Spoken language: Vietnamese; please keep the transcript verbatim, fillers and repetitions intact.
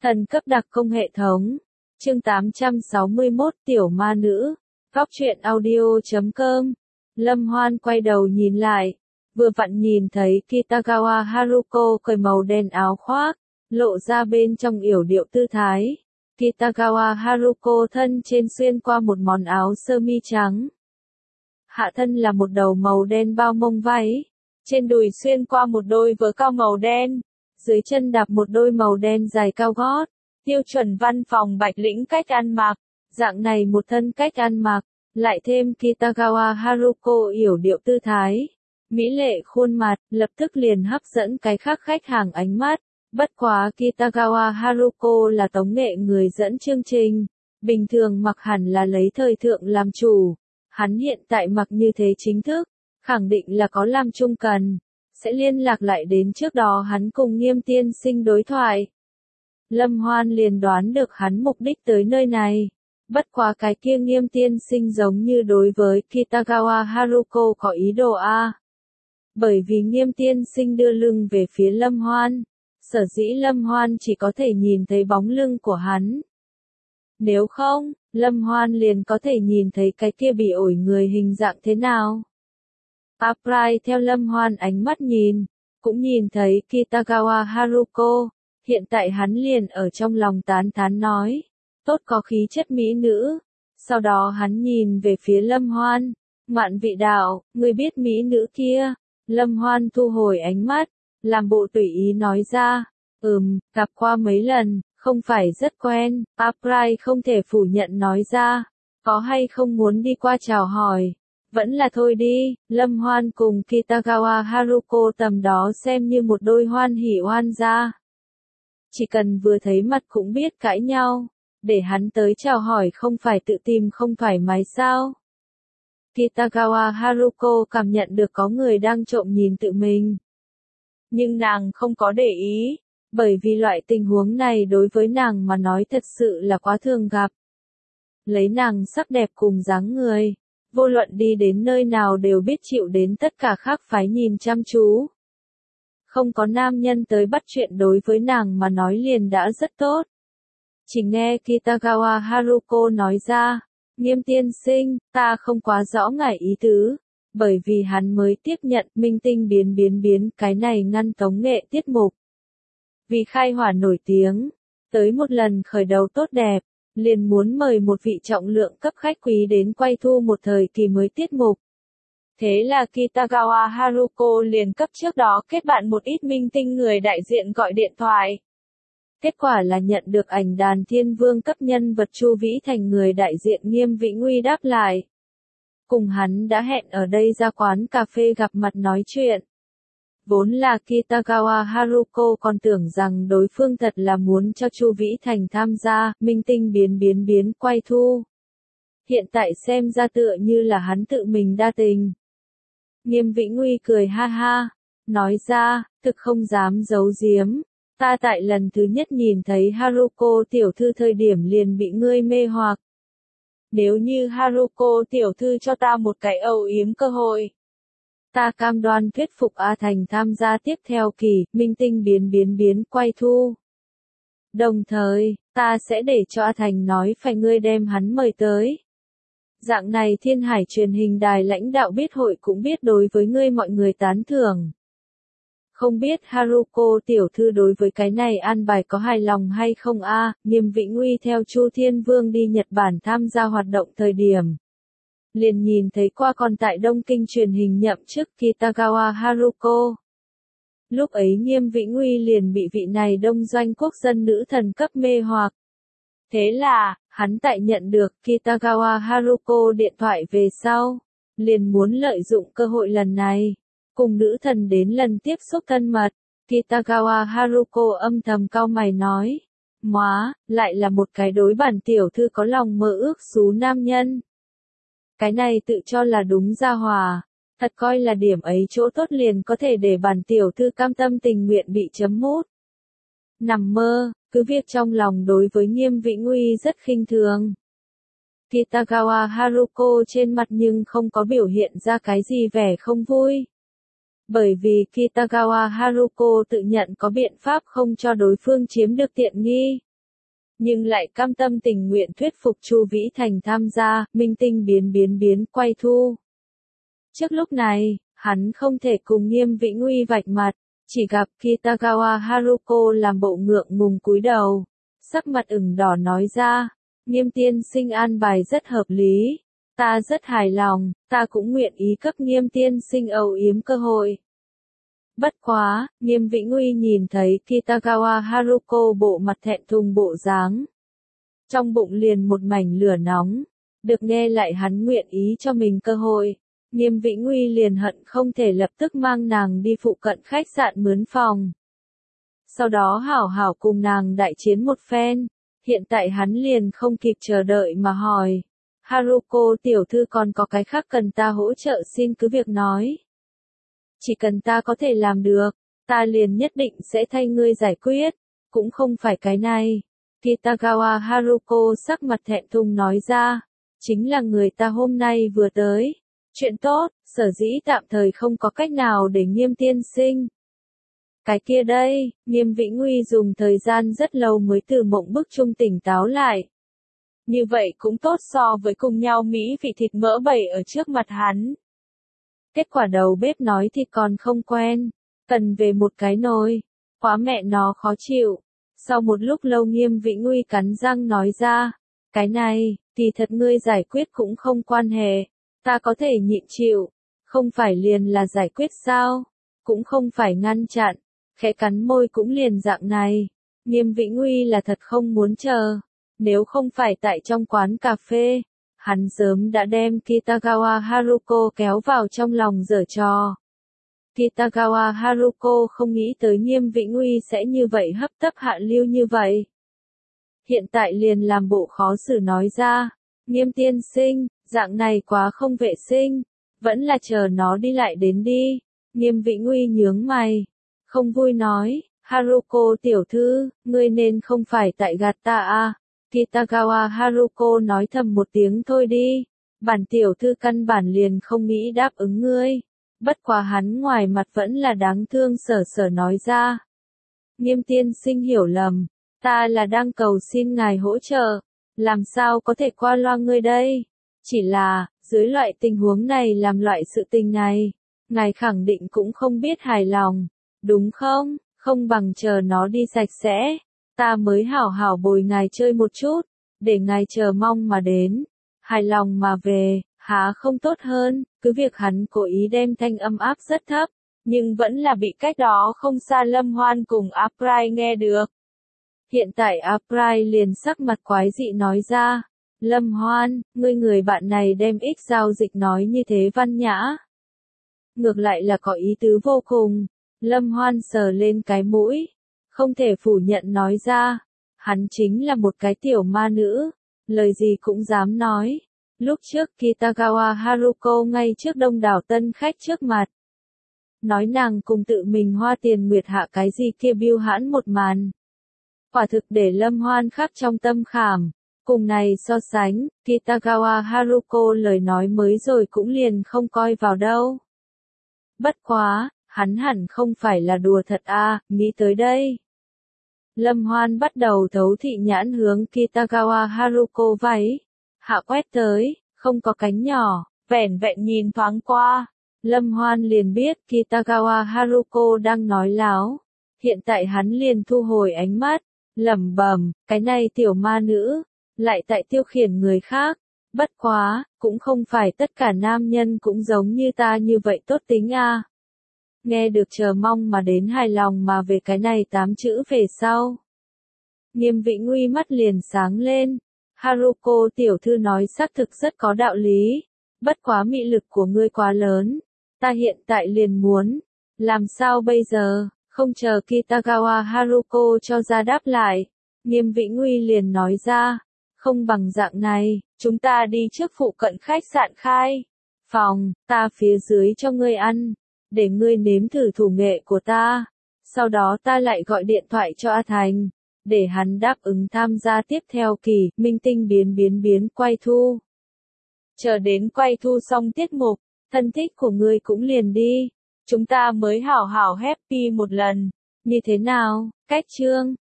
Thần cấp đặc công hệ thống. Chương tám trăm sáu mươi mốt Tiểu ma nữ. Góc truyện audio chấm com. Lâm Hoan quay đầu nhìn lại. Vừa vặn nhìn thấy Kitagawa Haruko cởi màu đen áo khoác, lộ ra bên trong yểu điệu tư thái. Kitagawa Haruko thân trên xuyên qua một món áo sơ mi trắng. Hạ thân là một đầu màu đen bao mông váy. Trên đùi xuyên qua một đôi vớ cao màu đen. Dưới chân đạp một đôi màu đen dài cao gót. Tiêu chuẩn văn phòng Bạch Lĩnh cách ăn mặc. Dạng này một thân cách ăn mặc, lại thêm Kitagawa Haruko yểu điệu tư thái. Mỹ lệ khuôn mặt, lập tức liền hấp dẫn cái khác khách hàng ánh mắt. Bất quá Kitagawa Haruko là tống nghệ người dẫn chương trình. Bình thường mặc hẳn là lấy thời thượng làm chủ. Hắn hiện tại mặc như thế chính thức, khẳng định là có làm chung cần. Sẽ liên lạc lại đến trước đó hắn cùng Nghiêm tiên sinh đối thoại. Lâm Hoan liền đoán được hắn mục đích tới nơi này. Bất quá cái kia Nghiêm tiên sinh giống như đối với Kitagawa Haruko có ý đồ a. Bởi vì Nghiêm tiên sinh đưa lưng về phía Lâm Hoan. Sở dĩ Lâm Hoan chỉ có thể nhìn thấy bóng lưng của hắn. Nếu không, Lâm Hoan liền có thể nhìn thấy cái kia bị ổi người hình dạng thế nào. Upright theo Lâm Hoan ánh mắt nhìn, cũng nhìn thấy Kitagawa Haruko, hiện tại hắn liền ở trong lòng tán thán nói, tốt có khí chất mỹ nữ. Sau đó hắn nhìn về phía Lâm Hoan, Mạn vị đạo, người biết mỹ nữ kia. Lâm Hoan thu hồi ánh mắt, làm bộ tùy ý nói ra, ừm, gặp qua mấy lần, không phải rất quen. Upright không thể phủ nhận nói ra, có hay không muốn đi qua chào hỏi. Vẫn là thôi đi. Lâm Hoan cùng Kitagawa Haruko tầm đó xem như một đôi hoan hỉ oan gia. Chỉ cần vừa thấy mặt cũng biết cãi nhau, để hắn tới chào hỏi không phải tự tìm không thoải mái sao. Kitagawa Haruko cảm nhận được có người đang trộm nhìn tự mình. Nhưng nàng không có để ý, bởi vì loại tình huống này đối với nàng mà nói thật sự là quá thường gặp. Lấy nàng sắc đẹp cùng dáng người, vô luận đi đến nơi nào đều biết chịu đến tất cả khác phái nhìn chăm chú. Không có nam nhân tới bắt chuyện đối với nàng mà nói liền đã rất tốt. Chỉ nghe Kitagawa Haruko nói ra, Nghiêm tiên sinh, ta không quá rõ ngại ý tứ, bởi vì hắn mới tiếp nhận minh tinh biến biến biến cái này ngăn tống nghệ tiết mục. Vì khai hỏa nổi tiếng, tới một lần khởi đầu tốt đẹp, liền muốn mời một vị trọng lượng cấp khách quý đến quay thu một thời kỳ mới tiết mục. Thế là Kitagawa Haruko liền cấp trước đó kết bạn một ít minh tinh người đại diện gọi điện thoại. Kết quả là nhận được ảnh đàn thiên vương cấp nhân vật Chu Vĩ Thành người đại diện Nghiêm Vĩ Nguy đáp lại. Cùng hắn đã hẹn ở đây ra quán cà phê gặp mặt nói chuyện. Vốn là Kitagawa Haruko còn tưởng rằng đối phương thật là muốn cho Chu Vĩ Thành tham gia, minh tinh biến biến biến quay thu. Hiện tại xem ra tựa như là hắn tự mình đa tình. Nghiêm Vĩ Nguy cười ha ha, nói ra, thực không dám giấu giếm. Ta tại lần thứ nhất nhìn thấy Haruko tiểu thư thời điểm liền bị ngươi mê hoặc. Nếu như Haruko tiểu thư cho ta một cái âu yếm cơ hội, ta cam đoan thuyết phục A Thành tham gia tiếp theo kỳ minh tinh biến biến biến quay thu. Đồng thời, ta sẽ để cho A Thành nói phải ngươi đem hắn mời tới. Dạng này Thiên Hải truyền hình đài lãnh đạo biết hội cũng biết đối với ngươi mọi người tán thưởng. Không biết Haruko tiểu thư đối với cái này an bài có hài lòng hay không a? À, Nghiêm Vĩ Nguy theo Chu Thiên Vương đi Nhật Bản tham gia hoạt động thời điểm. Liền nhìn thấy qua còn tại Đông Kinh truyền hình nhậm chức Kitagawa Haruko. Lúc ấy Nghiêm Vĩ Nguy liền bị vị này đông doanh quốc dân nữ thần cấp mê hoặc. Thế là, hắn tại nhận được Kitagawa Haruko điện thoại về sau, liền muốn lợi dụng cơ hội lần này. Cùng nữ thần đến lần tiếp xúc thân mật, Kitagawa Haruko âm thầm cau mày nói. Móa, lại là một cái đối bản tiểu thư có lòng mơ ước xú nam nhân. Cái này tự cho là đúng ra hòa, thật coi là điểm ấy chỗ tốt liền có thể để bản tiểu thư cam tâm tình nguyện bị chấm mút. Nằm mơ, cứ việc trong lòng đối với Nghiêm Vĩ Nguy rất khinh thường. Kitagawa Haruko trên mặt nhưng không có biểu hiện ra cái gì vẻ không vui. Bởi vì Kitagawa Haruko tự nhận có biện pháp không cho đối phương chiếm được tiện nghi. nhưng lại cam tâm tình nguyện thuyết phục Chu Vĩ Thành tham gia, minh tinh biến biến biến quay thu. Trước lúc này, hắn không thể cùng Nghiêm Vĩnh Uy vạch mặt, chỉ gặp Kitagawa Haruko làm bộ ngượng ngùng cúi đầu, sắc mặt ửng đỏ nói ra, Nghiêm tiên sinh an bài rất hợp lý, ta rất hài lòng, ta cũng nguyện ý cấp Nghiêm tiên sinh âu yếm cơ hội. Bất quá, Nghiêm Vĩnh Uy nhìn thấy Kitagawa Haruko bộ mặt thẹn thùng bộ dáng, trong bụng liền một mảnh lửa nóng, được nghe lại hắn nguyện ý cho mình cơ hội. Nghiêm Vĩnh Uy liền hận không thể lập tức mang nàng đi phụ cận khách sạn mướn phòng. Sau đó hảo hảo cùng nàng đại chiến một phen, hiện tại hắn liền không kịp chờ đợi mà hỏi. Haruko tiểu thư còn có cái khác cần ta hỗ trợ xin cứ việc nói. Chỉ cần ta có thể làm được, ta liền nhất định sẽ thay ngươi giải quyết, cũng không phải cái này. Kitagawa Haruko sắc mặt thẹn thùng nói ra, chính là người ta hôm nay vừa tới. Chuyện tốt, sở dĩ tạm thời không có cách nào để Nghiêm tiên sinh. Cái kia đây, Nghiêm Vĩnh Uy dùng thời gian rất lâu mới từ mộng bức trung tỉnh táo lại. Như vậy cũng tốt so với cùng nhau mỹ vị thịt mỡ bày ở trước mặt hắn. Kết quả đầu bếp nói thì còn không quen, cần về một cái nồi, quá mẹ nó khó chịu. Sau một lúc lâu Nghiêm Vĩnh Uy cắn răng nói ra, cái này, thì thật ngươi giải quyết cũng không quan hệ. Ta có thể nhịn chịu, không phải liền là giải quyết sao, cũng không phải ngăn chặn, khẽ cắn môi cũng liền dạng này. Nghiêm Vĩnh Uy là thật không muốn chờ, nếu không phải tại trong quán cà phê, hắn sớm đã đem Kitagawa Haruko kéo vào trong lòng giở trò. Kitagawa Haruko không nghĩ tới Nghiêm Vĩnh Uy sẽ như vậy hấp tấp hạ lưu như vậy. Hiện tại liền làm bộ khó xử nói ra, Nghiêm tiên sinh, dạng này quá không vệ sinh, vẫn là chờ nó đi lại đến đi. Nghiêm Vĩnh Uy nhướng mày, không vui nói, Haruko tiểu thư, ngươi nên không phải tại gạt ta à. Kitagawa Haruko nói thầm một tiếng thôi đi, bản tiểu thư căn bản liền không nghĩ đáp ứng ngươi. Bất quá hắn ngoài mặt vẫn là đáng thương sở sở nói ra. Nghiêm tiên sinh hiểu lầm, ta là đang cầu xin ngài hỗ trợ, làm sao có thể qua loa ngươi đây. Chỉ là, dưới loại tình huống này làm loại sự tình này, ngài khẳng định cũng không biết hài lòng, đúng không? Không bằng chờ nó đi sạch sẽ, ta mới hảo hảo bồi ngài chơi một chút, để ngài chờ mong mà đến, hài lòng mà về, há không tốt hơn. Cứ việc hắn cố ý đem thanh âm áp rất thấp, nhưng vẫn là bị cách đó không xa Lâm Hoan cùng April nghe được. Hiện tại April liền sắc mặt quái dị nói ra, Lâm Hoan, ngươi người bạn này đem ít giao dịch nói như thế văn nhã. Ngược lại là có ý tứ vô cùng. Lâm Hoan sờ lên cái mũi, không thể phủ nhận nói ra, hắn chính là một cái tiểu ma nữ, lời gì cũng dám nói. Lúc trước Kitagawa Haruko ngay trước đông đảo tân khách trước mặt, nói nàng cùng tự mình hoa tiền nguyệt hạ cái gì kia biêu hãn một màn. Quả thực để Lâm Hoan khắc trong tâm khảm. Cùng này so sánh, Kitagawa Haruko lời nói mới rồi cũng liền không coi vào đâu. Bất quá, hắn hẳn không phải là đùa thật à, nghĩ tới đây. Lâm Hoan bắt đầu thấu thị nhãn hướng Kitagawa Haruko váy. Hạ quét tới, không có cánh nhỏ, vẻn vẹn nhìn thoáng qua. Lâm Hoan liền biết Kitagawa Haruko đang nói láo. Hiện tại hắn liền thu hồi ánh mắt, lẩm bẩm, cái này tiểu ma nữ, lại tại tiêu khiển người khác. Bất quá, cũng không phải tất cả nam nhân cũng giống như ta như vậy tốt tính à. Nghe được chờ mong mà đến hài lòng mà về cái này tám chữ về sau. Nghiêm Vĩnh Uy mắt liền sáng lên. Haruko tiểu thư nói xác thực rất có đạo lý. Bất quá mị lực của ngươi quá lớn. Ta hiện tại liền muốn. Làm sao bây giờ? Không chờ Kitagawa Haruko cho ra đáp lại. Nghiêm Vĩnh Uy liền nói ra. Không bằng dạng này, chúng ta đi trước phụ cận khách sạn khai phòng, ta phía dưới cho ngươi ăn, để ngươi nếm thử thủ nghệ của ta. Sau đó ta lại gọi điện thoại cho A Thành, để hắn đáp ứng tham gia tiếp theo kỳ minh tinh biến biến biến quay thu. Chờ đến quay thu xong tiết mục, thân thích của ngươi cũng liền đi. Chúng ta mới hảo hảo happy một lần. Như thế nào, cách chương